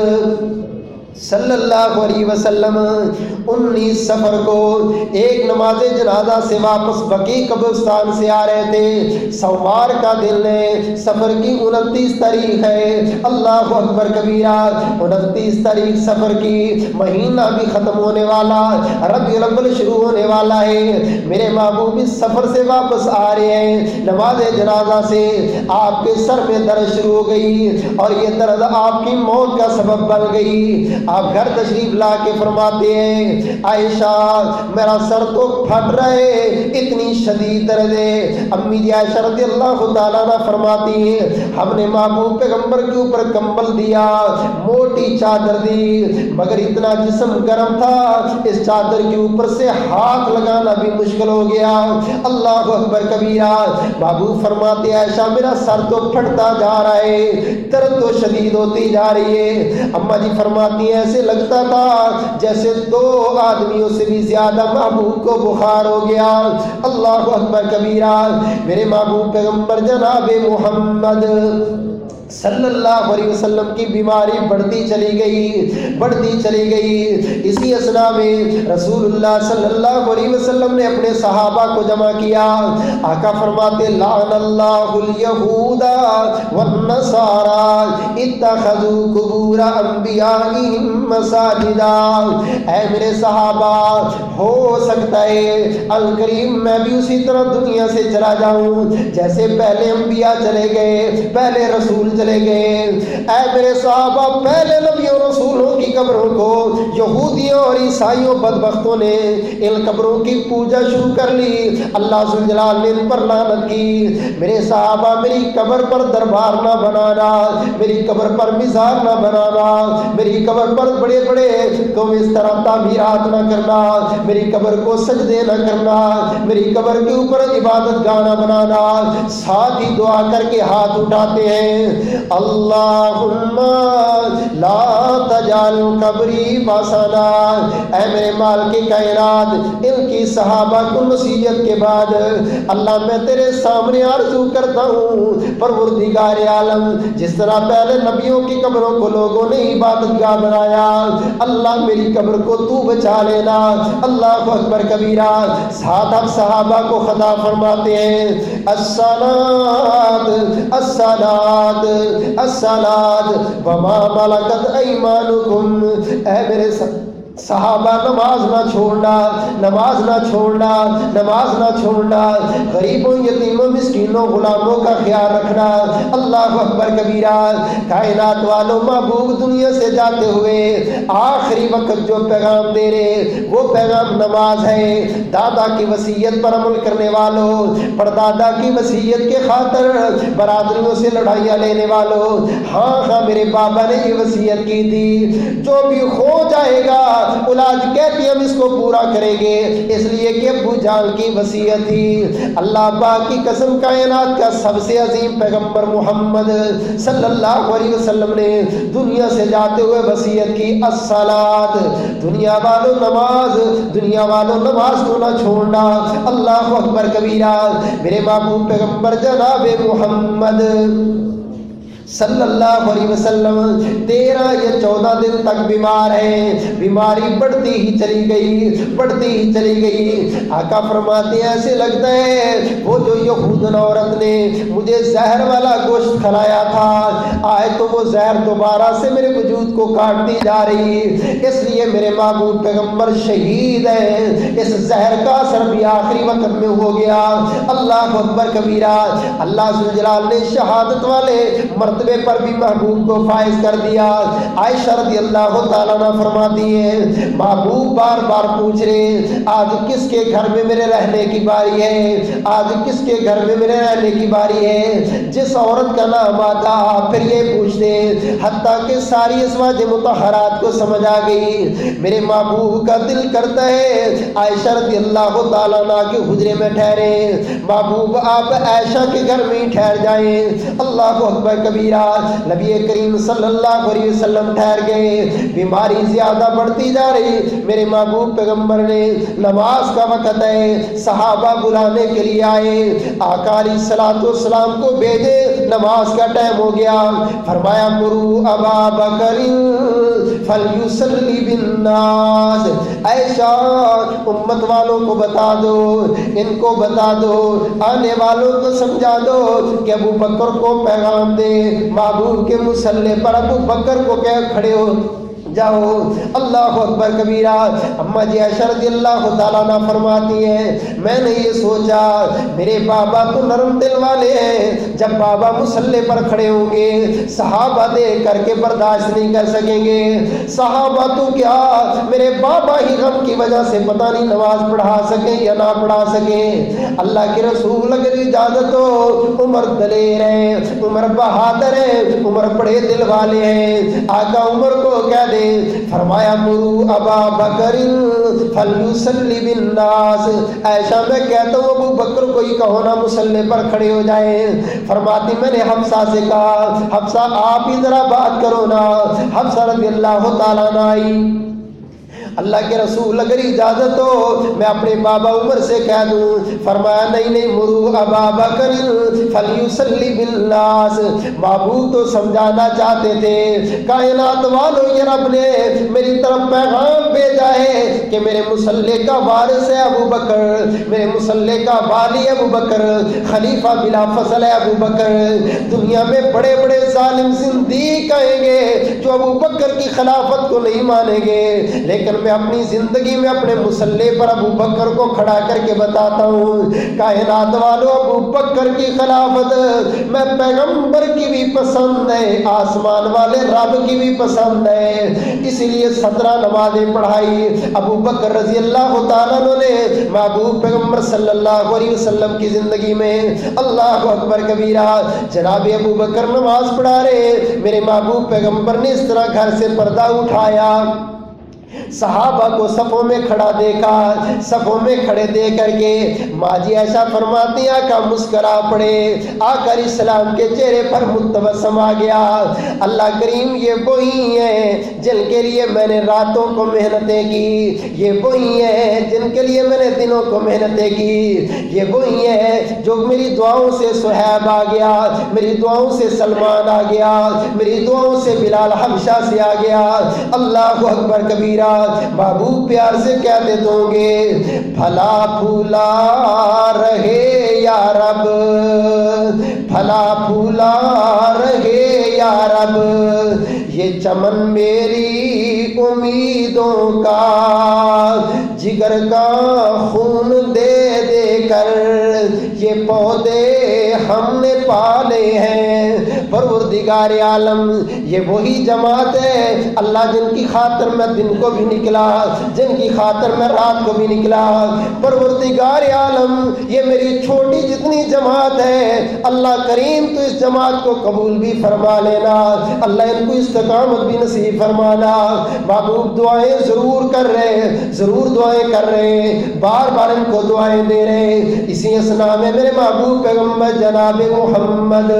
صلی اللہ علیہ وسلم انیس سفر کو ایک نماز جنازہ سے واپس بقیع قبرستان سے آ رہے تھے۔ سوموار کا دن ہے، سفر کی انتیس تاریخ ہے۔ اللہ اکبر کبیرہ۔ انتیس تاریخ سفر کی، مہینہ بھی ختم ہونے والا، ربیع الاول شروع ہونے والا ہے۔ میرے محبوب اس سفر سے واپس آ رہے ہیں، نماز جنازہ سے آپ کے سر میں درد شروع ہو گئی اور یہ درد آپ کی موت کا سبب بن گئی۔ آپ گھر تشریف لا کے فرماتے ہیں، عائشہ میرا سر تو پھٹ رہے، اتنی شدید درد ہے۔ امی جی عائشہ رضی اللہ تعالیٰ عنہ فرماتی ہیں، ہم نے محبوب پیغمبر کے اوپر کمبل دیا، موٹی چادر دی، مگر اتنا جسم گرم تھا اس چادر کے اوپر سے ہاتھ لگانا بھی مشکل ہو گیا۔ اللہ اکبر کبیرہ۔ محبوب فرماتے ہیں، عائشہ میرا سر تو پھٹتا جا رہا ہے، درد تو شدید ہوتی جا رہی ہے۔ اماں جی فرماتی ہیں، ایسے لگتا تھا جیسے دو آدمیوں سے بھی زیادہ محبوب کو بخار ہو گیا۔ اللہ اکبر کبیرہ۔ میرے محبوب پیغمبر جناب محمد صلی اللہ علیہ وسلم کی بیماری بڑھتی چلی گئی، بڑھتی چلی گئی۔ اسی اثنا میں رسول اللہ صلی اللہ علیہ وسلم نے اپنے صحابہ کو جمع کیا۔ آقا فرماتے، لعن اللہ الیہود والنصارى اتخذوا قبور انبیائہم مساجدا۔ اے میرے صحابہ، ہو سکتا ہے الکریم میں بھی اسی طرح دنیا سے چلا جاؤں جیسے پہلے انبیاء چلے گئے، پہلے رسول چلے گئے۔ اے میرے صحابہ، پہلے نبیوں رسولوں کی قبروں کو یہودیوں اور عیسائیوں بدبختوں نے ان قبروں کی پوجا شروع کر لی، اللہ ذوالجلال نے ان پر لعنت کی۔ میرے صحابہ، میری قبر پر دربار نہ بنانا، میری قبر پر مزار نہ بنانا، میری قبر پر بڑے بڑے تم اس طرح تعمیرات نہ کرنا، میری قبر کو سجدے نہ کرنا، میری قبر کے اوپر عبادت گاہ نہ بنانا۔ ساتھ ہی دعا کر کے ہاتھ اٹھاتے ہیں، اللہم لا تجعل قبری وثنا۔ اے میرے مالک کائنات، ان کی صحابہ کو نصیحت کے بعد اللہ میں تیرے سامنے عرض کرتا ہوں، پروردگار عالم، جس طرح پہلے نبیوں کی قبروں کو لوگوں نے عبادت گاہ بنایا، اللہ میری قبر کو تو بچا لینا۔ اللہ اکبر کبیرہ۔ ساتھ اب صحابہ کو خطا فرماتے ہیں، الصلاۃ الصلاۃ الصلاۃ وما ملکت ایمانکم۔ اے میرے صحابہ، نماز نہ چھوڑنا، نماز نہ چھوڑنا، نماز نہ چھوڑنا، غریبوں، یتیموں، مسکینوں، غلاموں کا خیال رکھنا۔ اللہ اکبر کبیرہ۔ کائنات والوں، محبوب دنیا سے جاتے ہوئے آخری وقت جو پیغام دے رہے وہ پیغام نماز ہے۔ دادا کی وصیت پر عمل کرنے والوں، پردادا کی وصیت کے خاطر برادریوں سے لڑائیاں لینے والوں، ہاں ہاں میرے بابا نے یہ وصیت کی تھی، جو بھی ہو جائے گا اولاد کہتی ہم اس کو پورا کریں گے، اس لیے کہ ابو جان کی وصیت تھی۔ اللہ پاک کی قسم، کائنات کا سب سے عظیم پیغمبر محمد صلی اللہ علیہ وسلم نے دنیا سے جاتے ہوئے وصیت کی، الصلاۃ، دنیا والوں نماز، دنیا والوں نماز کو نہ چھوڑنا۔ اللہ اکبر کبیرہ۔ میرے محبوب پیغمبر جناب محمد صلی اللہ علیہ وسلم تیرہ یا چودہ دن تک بیمار ہیں، بیماری بڑھتی ہی چلی گئی، بڑھتی ہی چلی گئی۔ آقا فرماتے ہیں، ایسے لگتا ہے وہ جو یہودن عورت نے مجھے زہر والا گوشت کھلایا تھا، آئے تو وہ زہر دوبارہ سے میرے وجود کو کاٹتی جا رہی، اس لیے میرے محبوب پیغمبر شہید ہیں، اس زہر کا اثر بھی آخری وقت میں ہو گیا۔ اللہ اکبر کبیرہ۔ اللہ ذوالجلال نے شہادت والے مرد مرتبے پر بھی محبوب کو فائز کر دیا۔ عائشہ رضی اللہ تعالیٰ عنہ فرماتی ہیں محبوب بار بار پوچھ رہے آج کس کے گھر میں میرے رہنے کی باری ہے، آج کس کے گھر میں میرے رہنے کی باری ہے۔ جس عورت کا نام آتا پھر یہ پوچھتے، حتیٰ کہ ساری ازواج مطہرات کو سمجھ آ گئی میرے محبوب کا دل کرتا ہے عائشہ رضی اللہ تعالیٰ عنہ کے حجرے میں ٹھہرے، محبوب آپ عائشہ کے گھر میں ہی ٹھہر جائیں۔ اللہ اکبر کبیرہ، نبی کریم صلی اللہ علیہ وسلم ٹھہر گئے۔ بیماری زیادہ بڑھتی جا رہی، میرے محبوب پیغمبر نے نماز کا وقت ہے، صحابہ بلانے کے لیے آئے، آقا علیہ الصلوۃ والسلام کو بھیجے، نماز کا ٹائم ہو گیا۔ فرمایا مرو ابا بکر فلیصلی بالناس، عائشہ امت والوں کو بتا دو، ان کو بتا دو، آنے والوں کو سمجھا دو کہ ابو بکر کو پیغام دے، محبوب کے مصلی پر ابو بکر کو کہ کھڑے ہو جاؤ۔ اللہ اکبر کبیرہ۔ اما جی عائشہ رضی اللہ تعالیٰ عنہ فرماتی ہیں میں نے یہ سوچا میرے بابا تو نرم دل والے ہیں، جب بابا مصلی پر کھڑے ہوں گے صحابہ دیکھ کر کے برداشت نہیں کر سکیں گے، صحابہ تو کیا میرے بابا ہی غم کی وجہ سے پتہ نہیں نماز پڑھا سکیں یا نہ پڑھا سکیں۔ اللہ کے رسول اگر اجازت ہو، عمر دلیر ہیں، عمر بہادر ہیں، عمر بڑے دل والے ہیں، آقا عمر کو کہہ دے، فرمایا مرو ابا بکر فلیصلی بالناس، عائشہ میں کہتا ہوں ابو بکر کو ہی کہو نا مصلی پر کھڑے ہو جائیں۔ فرماتی میں نے حفصہ سے کہا حفصہ آپ ہی ذرا بات کرو نا، حفصہ رضی اللہ تعالیٰ عنہ آئی، اللہ کے رسول اگر اجازت ہو میں اپنے بابا عمر سے کہہ دوں، فرمایا نہیں نہیں مرو ابا بکر فلیصلی بالناس، محبوب تو سمجھانا چاہتے تھے کائنات والوں یہ رب نے میری طرف پیغام بھیجا ہے کہ میرے مصلی کا وارث ہے ابو بکر، میرے مصلی کا والی ابو بکر، خلیفہ بلا فصل ہے ابو بکر۔ دنیا میں بڑے بڑے ظالم زندیق آئیں گے جو ابو بکر کی خلافت کو نہیں مانیں گے، لیکن میں اپنی زندگی میں اپنے مصلی پر ابو بکر کو کھڑا کر کے بتاتا ہوں کائنات والوں ابو بکر کی خلافت میں پیغمبر کی بھی پسند ہے، آسمان والے رب کی بھی پسند ہے، اسی لیے سترہ نمازیں پڑھائی ابو بکر رضی اللہ تعالیٰ عنہ نے محبوب پیغمبر صلی اللہ علیہ وسلم کی زندگی میں۔ اللہ اکبر کبیرہ۔ جناب ابو بکر نماز پڑھا رہے، میرے محبوب پیغمبر نے اس طرح گھر سے پردہ اٹھایا، صحابہ کو صفوں میں کھڑا دیکھا، صفوں میں کھڑے دیکھ کر کے ماں جی عائشہ فرماتی ہیں آقا مسکرا پڑے، آقا علیہ السلام کے چہرے پر متبسم آ گیا۔ اللہ کریم یہ وہی ہیں جن کے لیے میں نے راتوں کو محنتیں کی، یہ وہی ہیں جن کے لیے میں نے دنوں کو محنتیں کی، یہ وہی ہیں جو میری دعاؤں سے صہیب آ گیا، میری دعاؤں سے سلمان آ گیا، میری دعاؤں سے بلال حبشہ سے آ گیا۔ اللہ اکبر کبیرہ۔ محبوب پیار سے کہتے ہوں گے بھلا پھولا رہے یا رب، بھلا پھولا رہے یا رب، یہ چمن میری امیدوں کا، جگر کا خون دے دے کر یہ پودے ہم نے پالے ہیں۔ پروردگار عالم یہ وہی جماعت ہے اللہ جن کی خاطر میں دن کو بھی نکلا، جن کی خاطر میں رات کو بھی نکلا۔ پروردگار عالم یہ میری چھوٹی جتنی جماعت ہے اللہ کریم تو اس جماعت کو قبول بھی فرما لینا، اللہ ان کو استقامت بھی نصیب فرمانا۔ محبوب دعائیں ضرور کر رہے، ضرور دعائیں کر رہے، بار بار ان کو دعائیں دے رہے۔ اسی اسنا میں میرے محبوب پیغمبر جناب محمد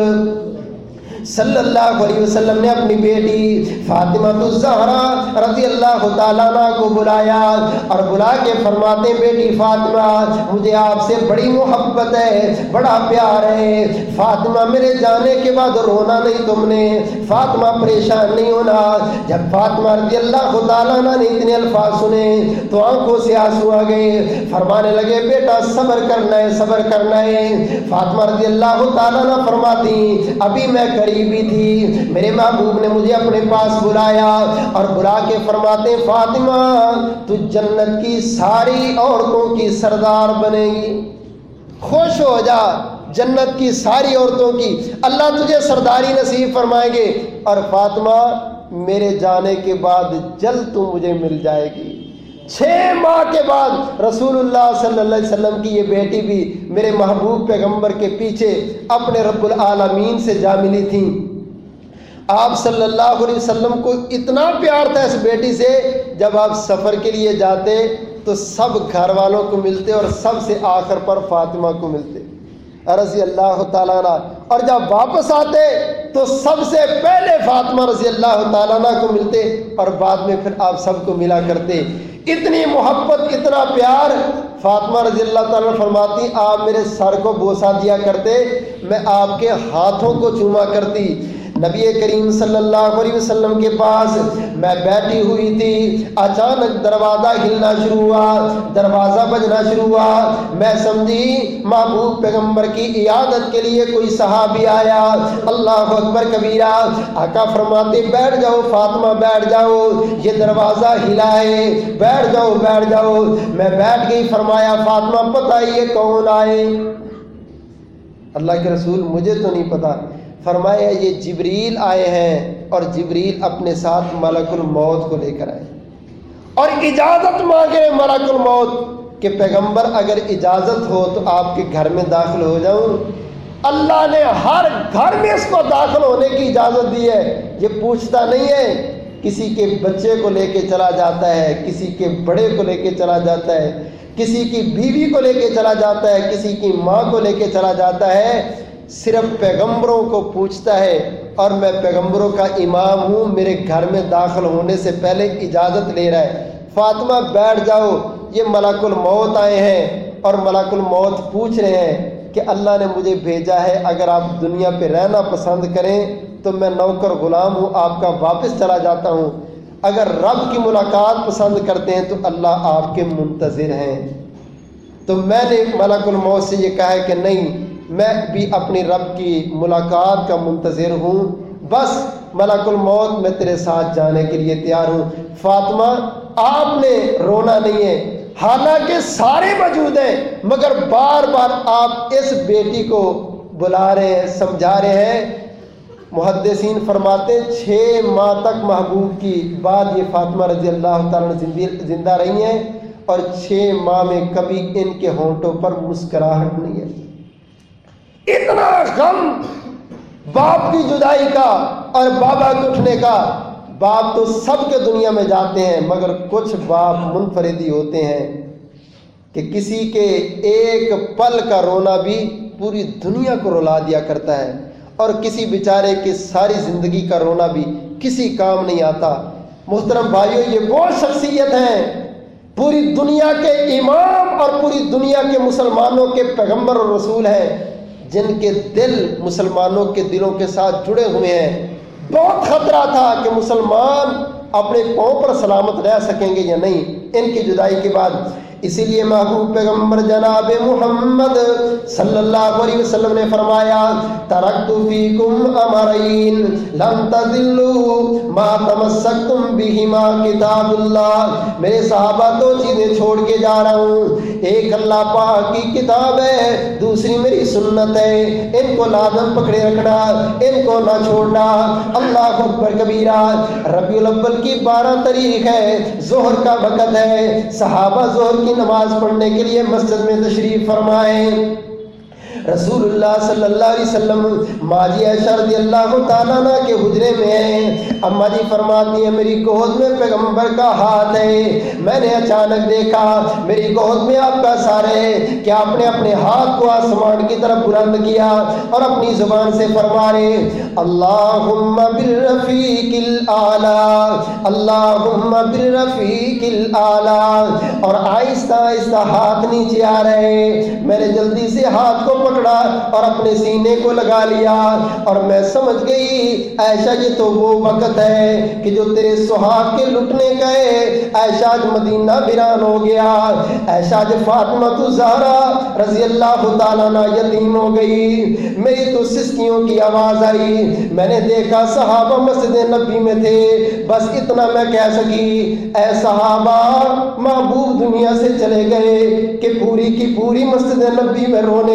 صلی اللہ علیہ وسلم نے اپنی بیٹی فاطمہ الزہرا رضی اللہ تعالیٰ عنہ کو بلایا اور بلا کے فرماتے بیٹی فاطمہ مجھے آپ سے بڑی محبت ہے، بڑا پیار ہے، فاطمہ میرے جانے کے بعد رونا نہیں تم نے، فاطمہ پریشان نہیں ہونا۔ جب فاطمہ رضی اللہ تعالیٰ عنہ نے اتنے الفاظ سنے تو آنکھوں سے آنسو آ گئے، فرمانے لگے بیٹا صبر کرنا ہے، صبر کرنا ہے۔ فاطمہ رضی اللہ تعالیٰ عنہ فرماتی ابھی میں قریبی تھی، میرے محبوب نے مجھے اپنے پاس بلایا اور بلا کے فرماتے فاطمہ تو جنت کی ساری عورتوں کی سردار بنے گی، خوش ہو جا، جنت کی ساری عورتوں کی اللہ تجھے سرداری نصیب فرمائیں گے، اور فاطمہ میرے جانے کے بعد جلد تو مجھے مل جائے گی۔ چھ ماہ کے بعد رسول اللہ صلی اللہ علیہ وسلم کی یہ بیٹی بھی میرے محبوب پیغمبر کے پیچھے اپنے رب العالمین سے جا ملی تھی۔ آپ صلی اللہ علیہ وسلم کو اتنا پیار تھا اس بیٹی سے، جب آپ سفر کے لیے جاتے تو سب گھر والوں کو ملتے اور سب سے آخر پر فاطمہ کو ملتے رضی اللہ تعالیٰ عنہ، اور جب واپس آتے تو سب سے پہلے فاطمہ رضی اللہ تعالیٰ عنہ کو ملتے اور بعد میں پھر آپ سب کو ملا کرتے۔ اتنی محبت، اتنا پیار۔ فاطمہ رضی اللہ تعالیٰ عنہ فرماتی آپ میرے سر کو بوسہ دیا کرتے، میں آپ کے ہاتھوں کو چوما کرتی۔ نبی کریم صلی اللہ علیہ وسلم کے پاس میں بیٹھی ہوئی تھی، اچانک دروازہ ہلنا شروع ہوا، دروازہ بجنا شروع ہوا، میں سمجھی محبوب پیغمبر کی عیادت کے لیے کوئی صحابی آیا۔ اللہ اکبر کبیرہ۔ آقا فرماتے بیٹھ جاؤ فاطمہ، بیٹھ جاؤ، یہ دروازہ ہلا ہے، بیٹھ جاؤ بیٹھ جاؤ۔ میں بیٹھ گئی۔ فرمایا فاطمہ پتہ یہ کون آئے؟ اللہ کے رسول مجھے تو نہیں پتا۔ فرمایا یہ جبریل آئے ہیں، اور جبریل اپنے ساتھ ملک الموت کو لے کر آئے اور اجازت مانگے ملک الموت کہ پیغمبر اگر اجازت ہو تو آپ کے گھر میں داخل ہو جاؤں۔ اللہ نے ہر گھر میں اس کو داخل ہونے کی اجازت دی ہے، یہ پوچھتا نہیں ہے۔ کسی کے بچے کو لے کے چلا جاتا ہے، کسی کے بڑے کو لے کے چلا جاتا ہے، کسی کی بیوی کو لے کے چلا جاتا ہے، کسی کی ماں کو لے کے چلا جاتا ہے، صرف پیغمبروں کو پوچھتا ہے، اور میں پیغمبروں کا امام ہوں، میرے گھر میں داخل ہونے سے پہلے اجازت لے رہا ہے۔ فاطمہ بیٹھ جاؤ، یہ ملک الموت آئے ہیں، اور ملک الموت پوچھ رہے ہیں کہ اللہ نے مجھے بھیجا ہے، اگر آپ دنیا پہ رہنا پسند کریں تو میں نوکر غلام ہوں، آپ کا واپس چلا جاتا ہوں، اگر رب کی ملاقات پسند کرتے ہیں تو اللہ آپ کے منتظر ہیں۔ تو میں نے ملک الموت سے یہ کہا ہے کہ نہیں، میں بھی اپنی رب کی ملاقات کا منتظر ہوں، بس ملک الموت میں تیرے ساتھ جانے کے لیے تیار ہوں۔ فاطمہ آپ نے رونا نہیں ہے، حالانکہ سارے موجود ہیں، مگر بار بار آپ اس بیٹی کو بلا رہے ہیں، سمجھا رہے ہیں۔ محدثین فرماتے ہیں چھ ماہ تک محبوب کی بعد یہ فاطمہ رضی اللہ تعالیٰ زندہ رہی ہیں، اور چھ ماہ میں کبھی ان کے ہونٹوں پر مسکراہٹ نہیں ہے۔ اتنا غم باپ کی جدائی کا اور بابا کے اٹھنے کا۔ باپ تو سب کے دنیا میں جاتے ہیں، مگر کچھ باپ منفردی ہوتے ہیں کہ کسی کے ایک پل کا رونا بھی پوری دنیا کو رلا دیا کرتا ہے، اور کسی بیچارے کی ساری زندگی کا رونا بھی کسی کام نہیں آتا۔ محترم بھائیو، یہ وہ شخصیت ہیں، پوری دنیا کے امام اور پوری دنیا کے مسلمانوں کے پیغمبر اور رسول ہیں، جن کے دل مسلمانوں کے دلوں کے ساتھ جڑے ہوئے ہیں۔ بہت خطرہ تھا کہ مسلمان اپنے پاؤں پر سلامت رہ سکیں گے یا نہیں ان کی جدائی کے بعد۔ اسی لیے محبوب پیغمبر جناب محمد صلی اللہ علیہ وسلم نے فرمایا ترکت فیکم امرین لن تضلوا ما تمسکتم بہما کتاب اللہ۔ میرے صحابہ دو چیزیں چھوڑ کے جا رہا ہوں، ایک اللہ پاک کی کتاب ہے، دوسری میری سنت ہے، ان کو لازم پکڑے رکھنا، ان کو نہ چھوڑنا۔ اللہ اکبر کبیرہ۔ ربیع الاول کی بارہ تاریخ ہے، ظہر کا وقت ہے، صحابہ ظہر کی نماز پڑھنے کے لیے مسجد میں تشریف فرمائے۔ رسول اللہ صلی اللہ علیہ وسلم ماجی عائشہ رضی اللہ تعالیٰ عنہ کے حجرے میں ہیں۔ اماں جی فرماتی ہیں میری گود میں پیغمبر کا ہاتھ ہے، میں نے اچانک دیکھا میری گود میں آپ کا سر ہے کہ آپ نے اپنے ہاتھ کو آسمان کی طرف بلند کیا اور اپنی زبان سے فرما رہے اللہم بالرفیق الاعلی، اللہم بالرفیق الاعلی، اور آہستہ آہستہ ہاتھ نیچے آ رہے۔ میں نے جلدی سے ہاتھ کو پکڑا اور اپنے سینے کو لگا لیا، اور میں سمجھ گئی عائشہ یہ تو وہ وقت ہے کہ جو تیرے سہاگ کے لٹنے گئے، عائشہ آج مدینہ ویران ہو گیا، عائشہ آج فاطمہ تو زہرا رضی اللہ تعالیٰ عنہ یتیم ہو گئی۔ میری تو سسکیوں کی آواز آئی، میں نے دیکھا صحابہ مسجد نبی میں تھے، بس اتنا میں کہہ سکی اے صحابہ محبوب دنیا سے چلے گئے کہ پوری کی پوری مسجد نبی میں رونے کی آواز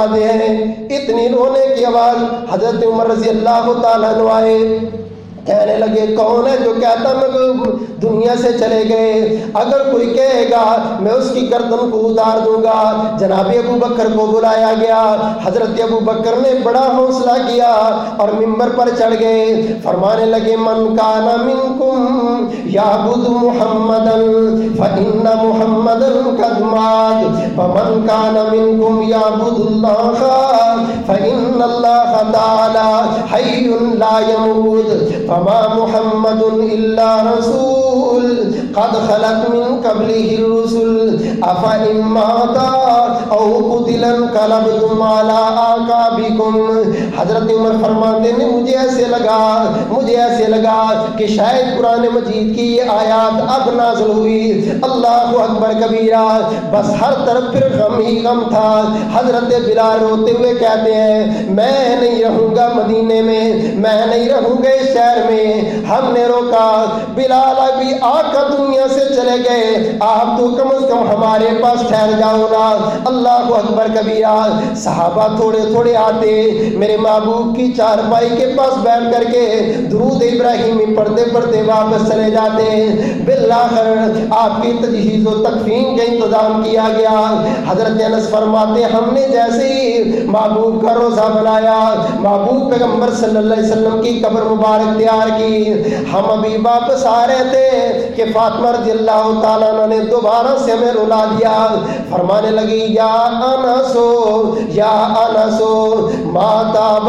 فرماتے ہیں اتنی رونے کی آواز حضرت عمر رضی اللہ تعالیٰ عنہ آئے، کہنے لگے کون ہے جو کہتا میں دنیا سے چلے گئے؟ اگر کوئی کہے گا میں اس کی گردن کو اتار دوں گا۔ جناب ابو بکر کو بلایا گیا، حضرت ابو بکر نے بڑا حوصلہ کیا اور ممبر پر چڑھ گئے، فرمانے لگے من کان منکم یعبد محمدا فإن محمدا قد مات ومن کان منکم یعبد اللہ فإن اللہ تعالی حی لا يموت وما محمد الا رسول قد خلت من قبله الرسل افإن مات او قتل انقلبتم على اعقابكم۔ حضرت عمر فرماتے ہیں مجھے ایسے لگا مجھے ایسے لگا کہ شاید قرآن مجید کی یہ آیات اب نازل ہوئی، اللہ اکبر کبیرہ، بس ہر طرف پھر غم ہی غم تھا۔ حضرت بلال روتے ہوئے کہتے ہیں میں نہیں رہوں گا مدینے میں، میں نہیں رہوں گا اس شہر میں۔ ہم نے روکا بلال ابھی آقا دنیا سے چلے گئے، آپ تو کم از کم ہمارے پاس ٹھہر جاؤ نا۔ اللہ اکبر کبیرہ، صحابہ تھوڑے تھوڑے آتے میرے محبوب کی چارپائی کے پاس بیٹھ کر کے درود ابراہیمی پڑھتے پڑھتے واپس چلے جاتے۔ بالآخر آپ کی تجہیز و تکفین کا انتظام کیا گیا۔ حضرت انس فرماتے ہم نے جیسے ہی محبوب کا روزہ بنایا، محبوب پیغمبر صلی اللہ علیہ وسلم کی قبر مبارک تیار کی، ہم ابھی واپس آ رہے تھے کہ فاطمہ رضی اللہ تعالیٰ عنہ نے دوبارہ سے ہمیں رلا دیا، فرمانے لگی یا انسو یا انسو ما تاب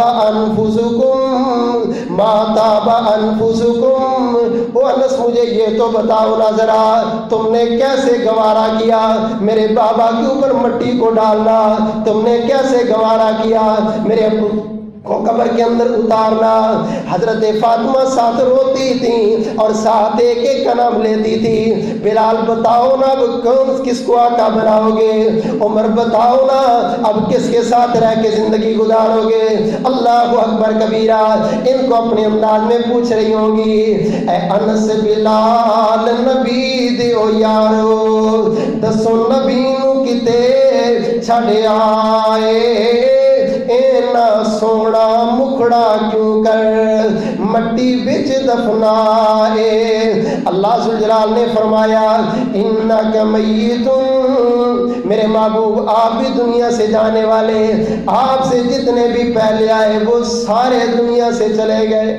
انفسکم ما تاب انفسکم، او انس مجھے یہ تو بتاؤ نا ذرا تم نے کیسے گوارا کیا میرے بابا کے اوپر مٹی کو ڈالنا، تم نے کیسے گوارا کیا میرے ابو کو قبر کے اندر اتارنا۔ حضرت فاطمہ ساتھ روتی تھی اور ساتھ ایک ایک کا نام لیتی تھی، بلال بتاؤ نا اب کون کس کو آقا بناؤ گے، عمر بتاؤ نا اب کس کے ساتھ رہ کے زندگی گزارو گے۔ اللہ اکبر کبیرہ، ان کو اپنے انداز میں پوچھ رہی ہوں گی اے انس بلال نبی دیو یارو دسو نبی نو کتے چھڑ آئے، اینا سونا مکھڑا کیوں کر مٹی بچ دفنائے۔ اللہ ذوالجلال نے فرمایا انک میتون، میرے محبوب آپ بھی دنیا سے جانے والے، آپ سے جتنے بھی پہلے آئے وہ سارے دنیا سے چلے گئے۔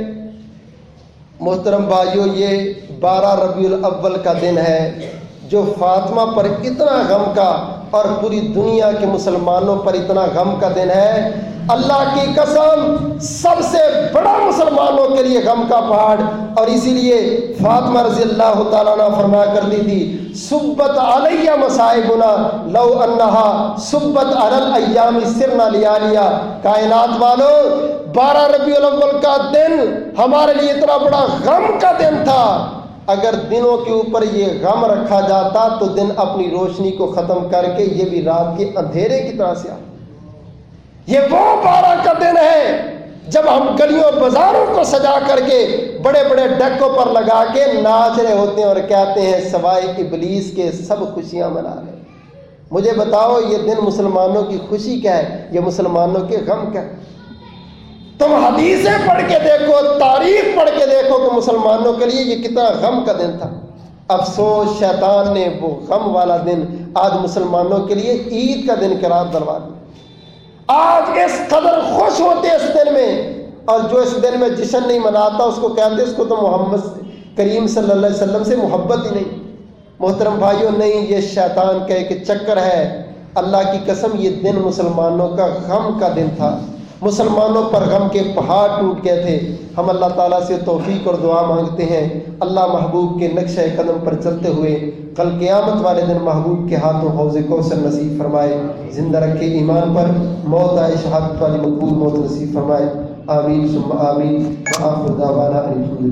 محترم بھائیو، یہ بارہ ربیع الاول کا دن ہے جو فاطمہ پر اتنا غم کا اور پوری دنیا کے مسلمانوں پر اتنا غم کا دن ہے۔ اللہ کی قسم سب سے بڑا مسلمانوں کے لیے غم کا پہاڑ، اور اسی لیے فاطمہ رضی اللہ تعالیٰ عنہ فرمایا کرتی تھی سبت علیہ مصائبنا لو انہا سبت علی الایام سرنا لیالیا۔ کائنات والو، بارہ ربیع الاول کا دن ہمارے لیے اتنا بڑا غم کا دن تھا، اگر دنوں کے اوپر یہ غم رکھا جاتا تو دن اپنی روشنی کو ختم کر کے یہ بھی رات کے اندھیرے کی طرح سے آتا۔ یہ وہ بارہ کا دن ہے جب ہم گلیوں بازاروں کو سجا کر کے بڑے بڑے ڈیکوں پر لگا کے ناچ رہے ہوتے ہیں اور کہتے ہیں سوائے ابلیس کے سب خوشیاں منا رہے ہیں۔ مجھے بتاؤ یہ دن مسلمانوں کی خوشی کیا ہے، یہ مسلمانوں کے غم کیا ہے؟ تم حدیثیں پڑھ کے دیکھو، تاریخ پڑھ کے دیکھو کہ مسلمانوں کے لیے یہ کتنا غم کا دن تھا۔ افسوس شیطان نے وہ غم والا دن آج مسلمانوں کے لیے عید کا دن قرار دلوا دیا۔ آج اس قدر خوش ہوتے اس دن میں، اور جو اس دن میں جشن نہیں مناتا اس کو کہتے اس کو تو محمد کریم صلی اللہ علیہ وسلم سے محبت ہی نہیں۔ محترم بھائیوں، نہیں، یہ شیطان کا ایک چکر ہے۔ اللہ کی قسم یہ دن مسلمانوں کا غم کا دن تھا، مسلمانوں پر غم کے پہاڑ ٹوٹ گئے تھے۔ ہم اللہ تعالیٰ سے توفیق اور دعا مانگتے ہیں اللہ محبوب کے نقشہ قدم پر چلتے ہوئے کل قیامت والے دن محبوب کے ہاتھوں حوض کوثر نصیب فرمائے، زندہ رکھے ایمان پر، موت آئے شہادت والی مقبول موت نصیب فرمائے۔ آمین ثم آمین۔ وآخر دعوانا ان الحمد للہ۔